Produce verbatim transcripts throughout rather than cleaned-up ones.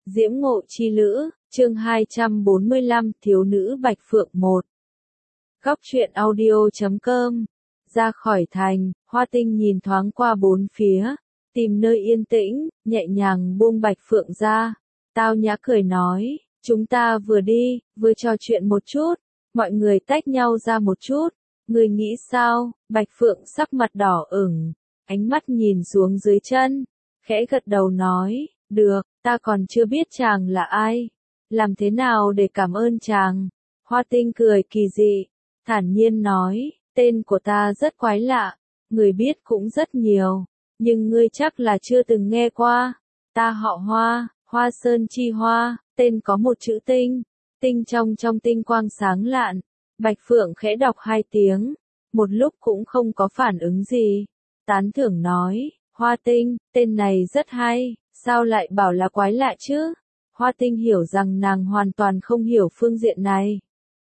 Diễm Ngộ Chi Lữ, chương hai trăm bốn mươi lăm, Thiếu nữ Bạch Phượng một. Góc truyện audio chấm com. Ra khỏi thành, Hoa Tinh nhìn thoáng qua bốn phía, tìm nơi yên tĩnh, nhẹ nhàng buông Bạch Phượng ra. Tao nhã cười nói, chúng ta vừa đi, vừa trò chuyện một chút, mọi người tách nhau ra một chút. Người nghĩ sao? Bạch Phượng sắc mặt đỏ ửng, ánh mắt nhìn xuống dưới chân, khẽ gật đầu nói, được, ta còn chưa biết chàng là ai. Làm thế nào để cảm ơn chàng? Hoa Tinh cười kỳ dị, thản nhiên nói, tên của ta rất quái lạ, người biết cũng rất nhiều, nhưng ngươi chắc là chưa từng nghe qua. Ta họ Hoa, Hoa Sơn Chi Hoa, tên có một chữ tinh, tinh trong trong tinh quang sáng lạn. Bạch Phượng khẽ đọc hai tiếng, một lúc cũng không có phản ứng gì. Tán thưởng nói, Hoa Tinh, tên này rất hay, sao lại bảo là quái lạ chứ? Hoa Tinh hiểu rằng nàng hoàn toàn không hiểu phương diện này.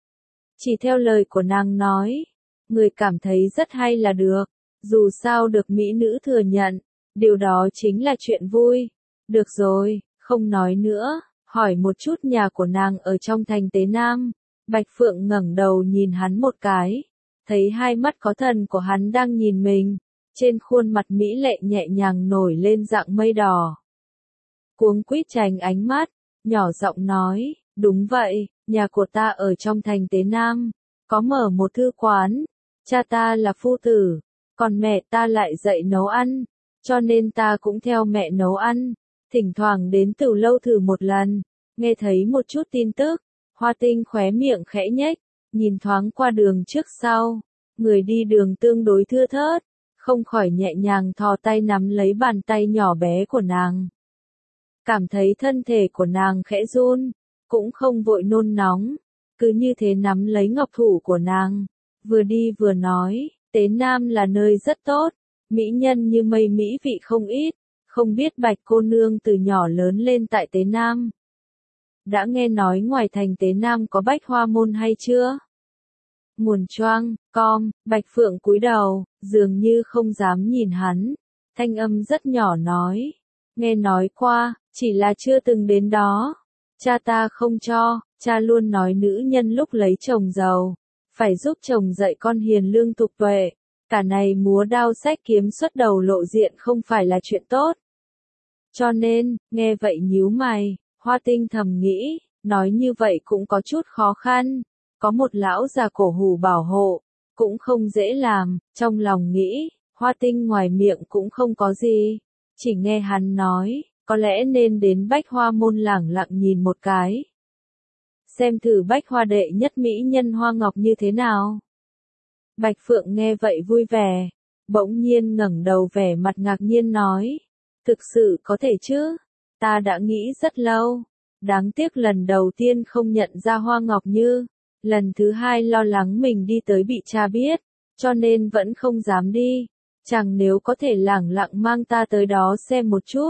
Chỉ theo lời của nàng nói, người cảm thấy rất hay là được, dù sao được mỹ nữ thừa nhận, điều đó chính là chuyện vui. Được rồi, không nói nữa, hỏi một chút nhà của nàng ở trong thành Tế Nam. Bạch Phượng ngẩng đầu nhìn hắn một cái, thấy hai mắt có thần của hắn đang nhìn mình, trên khuôn mặt mỹ lệ nhẹ nhàng nổi lên dạng mây đỏ. Cuống quýt tránh ánh mắt, nhỏ giọng nói, đúng vậy, nhà của ta ở trong thành Tế Nam, có mở một thư quán, cha ta là phu tử, còn mẹ ta lại dạy nấu ăn, cho nên ta cũng theo mẹ nấu ăn, thỉnh thoảng đến Tửu Lâu thử một lần, nghe thấy một chút tin tức. Hoa Tinh khóe miệng khẽ nhếch, nhìn thoáng qua đường trước sau, người đi đường tương đối thưa thớt, không khỏi nhẹ nhàng thò tay nắm lấy bàn tay nhỏ bé của nàng. Cảm thấy thân thể của nàng khẽ run, cũng không vội nôn nóng, cứ như thế nắm lấy ngọc thủ của nàng, vừa đi vừa nói, Tế Nam là nơi rất tốt, mỹ nhân như mây mỹ vị không ít, không biết Bạch cô nương từ nhỏ lớn lên tại Tế Nam. Đã nghe nói ngoài thành Tế Nam có Bách Hoa Môn hay chưa? Nguồn choang, com, Bạch Phượng cúi đầu, dường như không dám nhìn hắn, thanh âm rất nhỏ nói, nghe nói qua, chỉ là chưa từng đến đó. Cha ta không cho, cha luôn nói nữ nhân lúc lấy chồng giàu, phải giúp chồng dạy con hiền lương tục tuệ, cả này múa đao xách kiếm xuất đầu lộ diện không phải là chuyện tốt. Cho nên, nghe vậy nhíu mày. Hoa Tinh thầm nghĩ, nói như vậy cũng có chút khó khăn, có một lão già cổ hủ bảo hộ, cũng không dễ làm, trong lòng nghĩ, Hoa Tinh ngoài miệng cũng không có gì, chỉ nghe hắn nói, có lẽ nên đến Bách Hoa Môn lẳng lặng nhìn một cái. Xem thử Bách Hoa đệ nhất mỹ nhân Hoa Ngọc như thế nào. Bạch Phượng nghe vậy vui vẻ, bỗng nhiên ngẩng đầu vẻ mặt ngạc nhiên nói, thực sự có thể chứ? Ta đã nghĩ rất lâu, đáng tiếc lần đầu tiên không nhận ra Hoa Ngọc Như, lần thứ hai lo lắng mình đi tới bị cha biết, cho nên vẫn không dám đi, chẳng nếu có thể lẳng lặng mang ta tới đó xem một chút.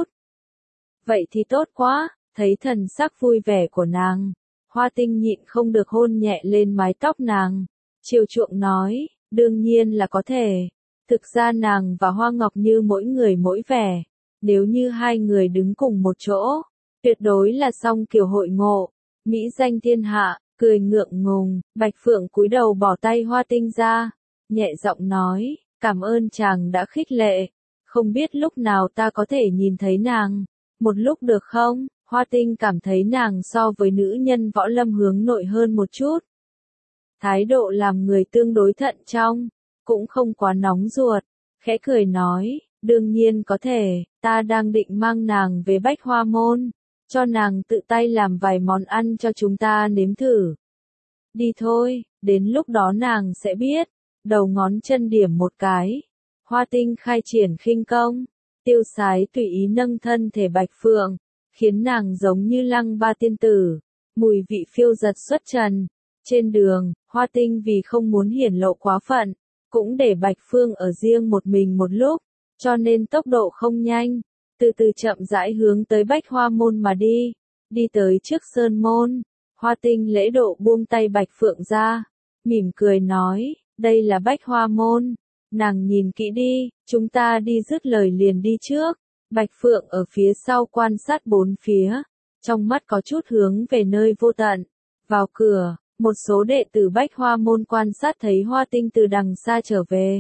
Vậy thì tốt quá, thấy thần sắc vui vẻ của nàng, Hoa Tinh nhịn không được hôn nhẹ lên mái tóc nàng, chiều chuộng nói, đương nhiên là có thể, thực ra nàng và Hoa Ngọc Như mỗi người mỗi vẻ. Nếu như hai người đứng cùng một chỗ, tuyệt đối là song kiều hội ngộ, mỹ danh thiên hạ, cười ngượng ngùng, Bạch Phượng cúi đầu bỏ tay Hoa Tinh ra, nhẹ giọng nói, cảm ơn chàng đã khích lệ, không biết lúc nào ta có thể nhìn thấy nàng, một lúc được không? Hoa Tinh cảm thấy nàng so với nữ nhân võ lâm hướng nội hơn một chút. Thái độ làm người tương đối thận trọng, cũng không quá nóng ruột, khẽ cười nói, đương nhiên có thể, ta đang định mang nàng về Bách Hoa Môn, cho nàng tự tay làm vài món ăn cho chúng ta nếm thử. Đi thôi, đến lúc đó nàng sẽ biết, đầu ngón chân điểm một cái. Hoa Tinh khai triển khinh công, tiêu sái tùy ý nâng thân thể Bạch Phượng, khiến nàng giống như lăng ba tiên tử, mùi vị phiêu giật xuất trần. Trên đường, Hoa Tinh vì không muốn hiển lộ quá phận, cũng để Bạch Phương ở riêng một mình một lúc. Cho nên tốc độ không nhanh, từ từ chậm rãi hướng tới Bách Hoa Môn mà đi, đi tới trước Sơn Môn, Hoa Tinh lễ độ buông tay Bạch Phượng ra, mỉm cười nói, đây là Bách Hoa Môn, nàng nhìn kỹ đi, chúng ta đi dứt lời liền đi trước, Bạch Phượng ở phía sau quan sát bốn phía, trong mắt có chút hướng về nơi vô tận. Vào cửa, một số đệ tử Bách Hoa môn quan sát thấy Hoa Tinh từ đằng xa trở về.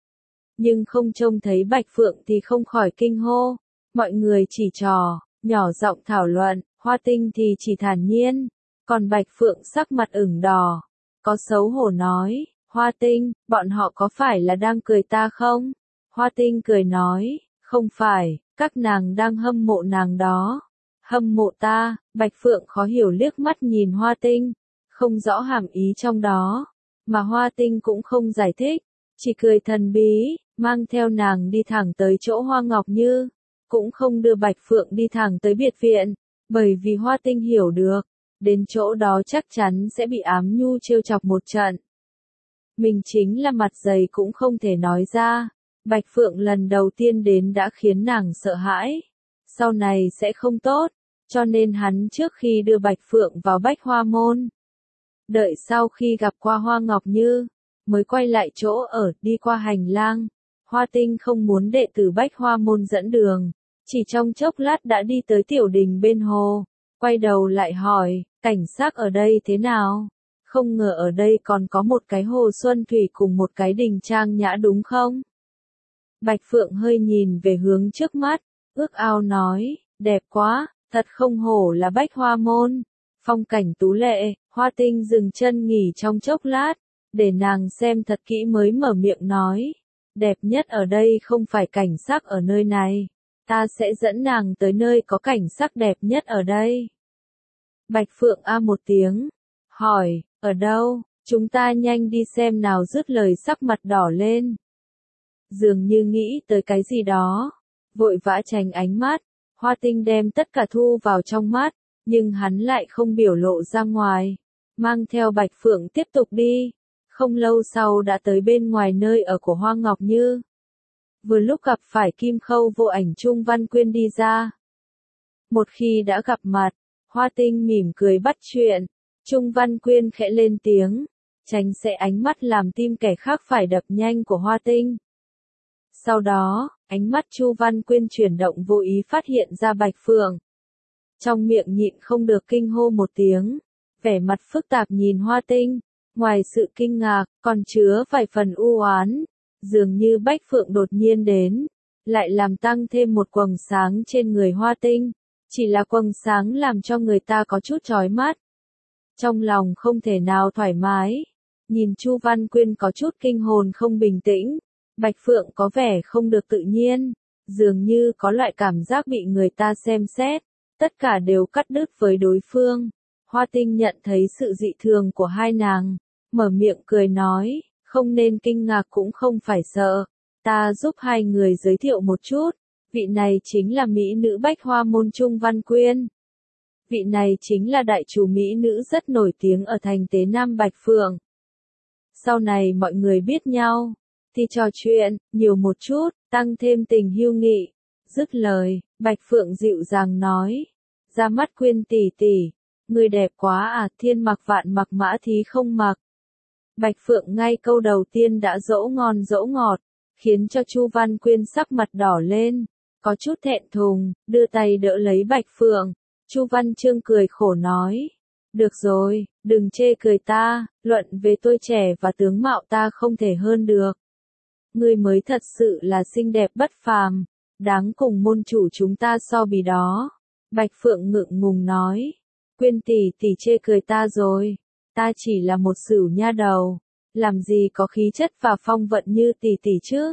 Nhưng không trông thấy Bạch Phượng thì không khỏi kinh hô. Mọi người chỉ trò, nhỏ giọng thảo luận, Hoa Tinh thì chỉ thản nhiên. Còn Bạch Phượng sắc mặt ửng đỏ, có xấu hổ nói, Hoa Tinh, bọn họ có phải là đang cười ta không? Hoa Tinh cười nói, không phải, các nàng đang hâm mộ nàng đó. Hâm mộ ta, Bạch Phượng khó hiểu liếc mắt nhìn Hoa Tinh, không rõ hàm ý trong đó, mà Hoa Tinh cũng không giải thích, chỉ cười thần bí, mang theo nàng đi thẳng tới chỗ Hoa Ngọc Như, cũng không đưa Bạch Phượng đi thẳng tới biệt viện, bởi vì Hoa Tinh hiểu được, đến chỗ đó chắc chắn sẽ bị Ám Nhu trêu chọc một trận. Mình chính là mặt dày cũng không thể nói ra, Bạch Phượng lần đầu tiên đến đã khiến nàng sợ hãi, sau này sẽ không tốt, cho nên hắn trước khi đưa Bạch Phượng vào Bách Hoa môn, đợi sau khi gặp qua Hoa Ngọc Như, mới quay lại chỗ ở, đi qua hành lang. Hoa Tinh không muốn đệ tử Bách Hoa môn dẫn đường, chỉ trong chốc lát đã đi tới tiểu đình bên hồ, quay đầu lại hỏi, cảnh sắc ở đây thế nào? Không ngờ ở đây còn có một cái hồ xuân thủy cùng một cái đình trang nhã đúng không? Bạch Phượng hơi nhìn về hướng trước mắt, ước ao nói, đẹp quá, thật không hổ là Bách Hoa môn, phong cảnh tú lệ. Hoa Tinh dừng chân nghỉ trong chốc lát, để nàng xem thật kỹ mới mở miệng nói, đẹp nhất ở đây không phải cảnh sắc ở nơi này, ta sẽ dẫn nàng tới nơi có cảnh sắc đẹp nhất ở đây. Bạch Phượng a một tiếng, hỏi, ở đâu, chúng ta nhanh đi xem nào, dứt lời sắc mặt đỏ lên. Dường như nghĩ tới cái gì đó, vội vã tránh ánh mắt, Hoa Tinh đem tất cả thu vào trong mắt, nhưng hắn lại không biểu lộ ra ngoài, mang theo Bạch Phượng tiếp tục đi, không lâu sau đã tới bên ngoài nơi ở của Hoa Ngọc Như. Vừa lúc gặp phải Kim Khâu Vô Ảnh Trung Văn Quyên đi ra. Một khi đã gặp mặt, Hoa Tinh mỉm cười bắt chuyện, Trung Văn Quyên khẽ lên tiếng, tránh sẽ ánh mắt làm tim kẻ khác phải đập nhanh của Hoa Tinh. Sau đó, ánh mắt Chu Văn Quyên chuyển động vô ý phát hiện ra Bạch Phượng. Trong miệng nhịn không được kinh hô một tiếng, vẻ mặt phức tạp nhìn Hoa Tinh, ngoài sự kinh ngạc, còn chứa vài phần u oán, dường như Bạch Phượng đột nhiên đến, lại làm tăng thêm một quầng sáng trên người Hoa Tinh, chỉ là quầng sáng làm cho người ta có chút chói mắt. Trong lòng không thể nào thoải mái, nhìn Chu Văn Quyên có chút kinh hồn không bình tĩnh, Bạch Phượng có vẻ không được tự nhiên, dường như có loại cảm giác bị người ta xem xét, tất cả đều cắt đứt với đối phương. Hoa Tinh nhận thấy sự dị thường của hai nàng, mở miệng cười nói, không nên kinh ngạc cũng không phải sợ, ta giúp hai người giới thiệu một chút, vị này chính là mỹ nữ Bách Hoa môn Trung Văn Quyên. Vị này chính là đại chủ mỹ nữ rất nổi tiếng ở thành Tế Nam Bạch Phượng. Sau này mọi người biết nhau, thì trò chuyện, nhiều một chút, tăng thêm tình hữu nghị. Dứt lời, Bạch Phượng dịu dàng nói, ra mắt Quyên tỷ tỷ, người đẹp quá à, thiên mặc vạn mặc mã thí không mặc. Bạch Phượng ngay câu đầu tiên đã dỗ ngon dỗ ngọt, khiến cho Chu Văn Quyên sắc mặt đỏ lên, có chút thẹn thùng, đưa tay đỡ lấy Bạch Phượng. Chu Văn Chương cười khổ nói, được rồi, đừng chê cười ta, luận về tôi trẻ và tướng mạo ta không thể hơn được. Ngươi mới thật sự là xinh đẹp bất phàm, đáng cùng môn chủ chúng ta so bì đó. Bạch Phượng ngượng ngùng nói, Quyên tỷ tỷ chê cười ta rồi, ta chỉ là một sửu nha đầu, làm gì có khí chất và phong vận như tỷ tỷ chứ.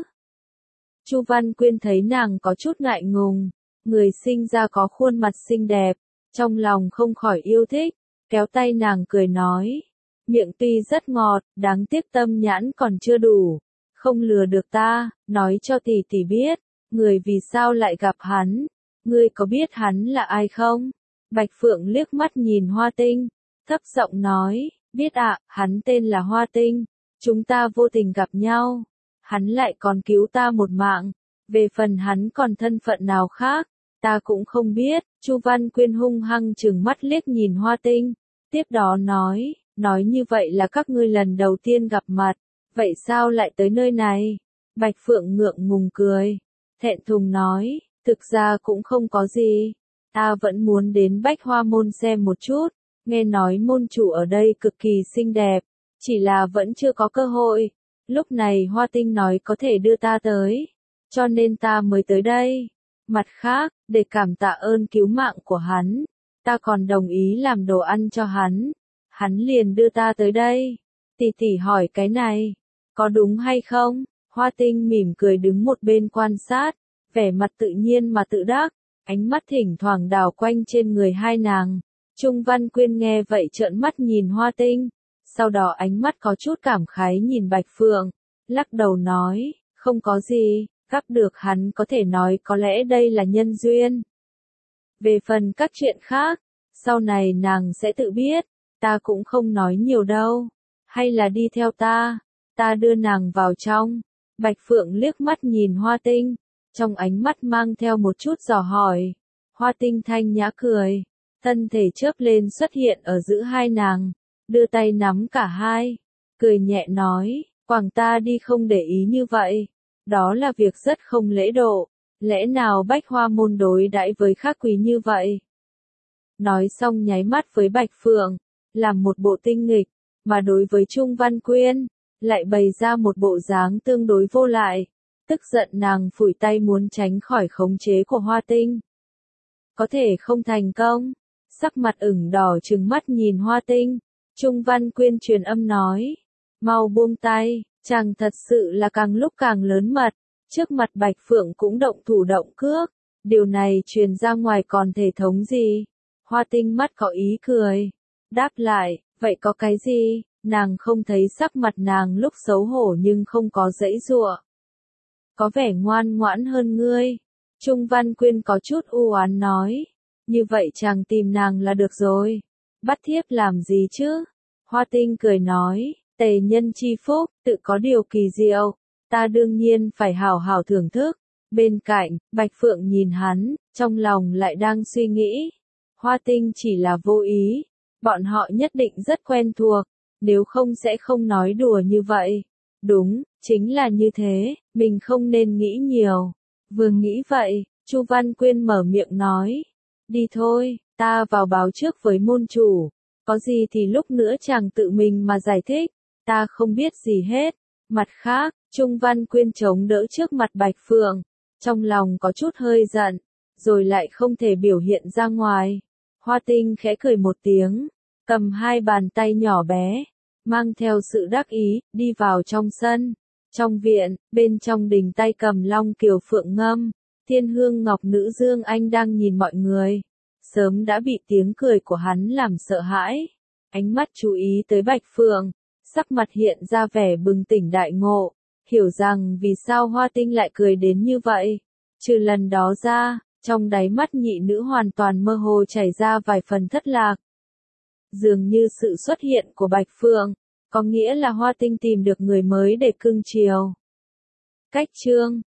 Chu Văn Quyên thấy nàng có chút ngại ngùng, người sinh ra có khuôn mặt xinh đẹp, trong lòng không khỏi yêu thích, kéo tay nàng cười nói, miệng tuy rất ngọt, đáng tiếc tâm nhãn còn chưa đủ, không lừa được ta, nói cho tỷ tỷ biết, người vì sao lại gặp hắn, ngươi có biết hắn là ai không? Bạch Phượng liếc mắt nhìn Hoa Tinh, thấp giọng nói, biết ạ, hắn tên là Hoa Tinh, chúng ta vô tình gặp nhau, hắn lại còn cứu ta một mạng, về phần hắn còn thân phận nào khác, ta cũng không biết. Chu Văn Quyên hung hăng trừng mắt liếc nhìn Hoa Tinh, tiếp đó nói, nói như vậy là các ngươi lần đầu tiên gặp mặt, vậy sao lại tới nơi này? Bạch Phượng ngượng ngùng cười, thẹn thùng nói, thực ra cũng không có gì, ta vẫn muốn đến Bách Hoa Môn xem một chút, nghe nói môn chủ ở đây cực kỳ xinh đẹp, chỉ là vẫn chưa có cơ hội. Lúc này Hoa Tinh nói có thể đưa ta tới, cho nên ta mới tới đây. Mặt khác, để cảm tạ ơn cứu mạng của hắn, ta còn đồng ý làm đồ ăn cho hắn. Hắn liền đưa ta tới đây. Tỷ tỷ hỏi cái này, có đúng hay không? Hoa Tinh mỉm cười đứng một bên quan sát, vẻ mặt tự nhiên mà tự đắc, ánh mắt thỉnh thoảng đảo quanh trên người hai nàng. Trung Văn Quyên nghe vậy trợn mắt nhìn Hoa Tinh, sau đó ánh mắt có chút cảm khái nhìn Bạch Phượng, lắc đầu nói, không có gì, gặp được hắn có thể nói có lẽ đây là nhân duyên. Về phần các chuyện khác, sau này nàng sẽ tự biết, ta cũng không nói nhiều đâu, hay là đi theo ta, ta đưa nàng vào trong. Bạch Phượng liếc mắt nhìn Hoa Tinh, trong ánh mắt mang theo một chút dò hỏi. Hoa Tinh thanh nhã cười, thân thể chớp lên xuất hiện ở giữa hai nàng, đưa tay nắm cả hai, cười nhẹ nói, quảng ta đi không để ý như vậy, đó là việc rất không lễ độ, lẽ nào Bách Hoa Môn đối đãi với khách quý như vậy? Nói xong nháy mắt với Bạch Phượng, làm một bộ tinh nghịch, mà đối với Trung Văn Quyên, lại bày ra một bộ dáng tương đối vô lại. Tức giận nàng phủi tay muốn tránh khỏi khống chế của Hoa Tinh. Có thể không thành công, sắc mặt ửng đỏ trừng mắt nhìn Hoa Tinh. Trung Văn Quyên truyền âm nói, mau buông tay, chàng thật sự là càng lúc càng lớn mật, trước mặt Bạch Phượng cũng động thủ động cước, điều này truyền ra ngoài còn thể thống gì? Hoa Tinh mắt có ý cười, đáp lại, vậy có cái gì? Nàng không thấy sắc mặt nàng lúc xấu hổ nhưng không có giãy giụa. Có vẻ ngoan ngoãn hơn ngươi. Trung Văn Quyên có chút u oán nói, như vậy chàng tìm nàng là được rồi. Bắt thiếp làm gì chứ? Hoa Tinh cười nói, tề nhân chi phúc, tự có điều kỳ diệu, ta đương nhiên phải hảo hảo thưởng thức. Bên cạnh, Bạch Phượng nhìn hắn, trong lòng lại đang suy nghĩ. Hoa Tinh chỉ là vô ý, bọn họ nhất định rất quen thuộc, nếu không sẽ không nói đùa như vậy. Đúng, chính là như thế, mình không nên nghĩ nhiều. Vừa nghĩ vậy, Chu Văn Quyên mở miệng nói, đi thôi, ta vào báo trước với môn chủ, có gì thì lúc nữa chàng tự mình mà giải thích, ta không biết gì hết. Mặt khác, Trung Văn Quyên chống đỡ trước mặt Bạch Phượng, trong lòng có chút hơi giận, rồi lại không thể biểu hiện ra ngoài. Hoa Tinh khẽ cười một tiếng, cầm hai bàn tay nhỏ bé, mang theo sự đắc ý, đi vào trong sân. Trong viện, bên trong đình tay cầm long kiều phượng ngâm, Thiên Hương Ngọc Nữ Dương Anh đang nhìn mọi người. Sớm đã bị tiếng cười của hắn làm sợ hãi. Ánh mắt chú ý tới Bạch Phượng, sắc mặt hiện ra vẻ bừng tỉnh đại ngộ, hiểu rằng vì sao Hoa Tinh lại cười đến như vậy. Trừ lần đó ra, trong đáy mắt nhị nữ hoàn toàn mơ hồ chảy ra vài phần thất lạc. Dường như sự xuất hiện của Bạch Phượng, có nghĩa là Hoa Tinh tìm được người mới để cưng chiều. Cách chương